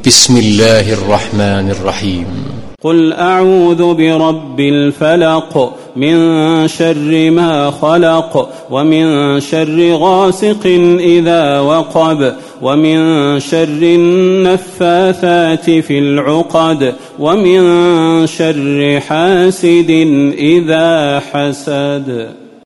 بسم الله الرحمن الرحيم. قل أعوذ برب الفلق من شر ما خلق ومن شر غاسق إذا وقب ومن شر النفاثات في العقد ومن شر حاسد إذا حسد.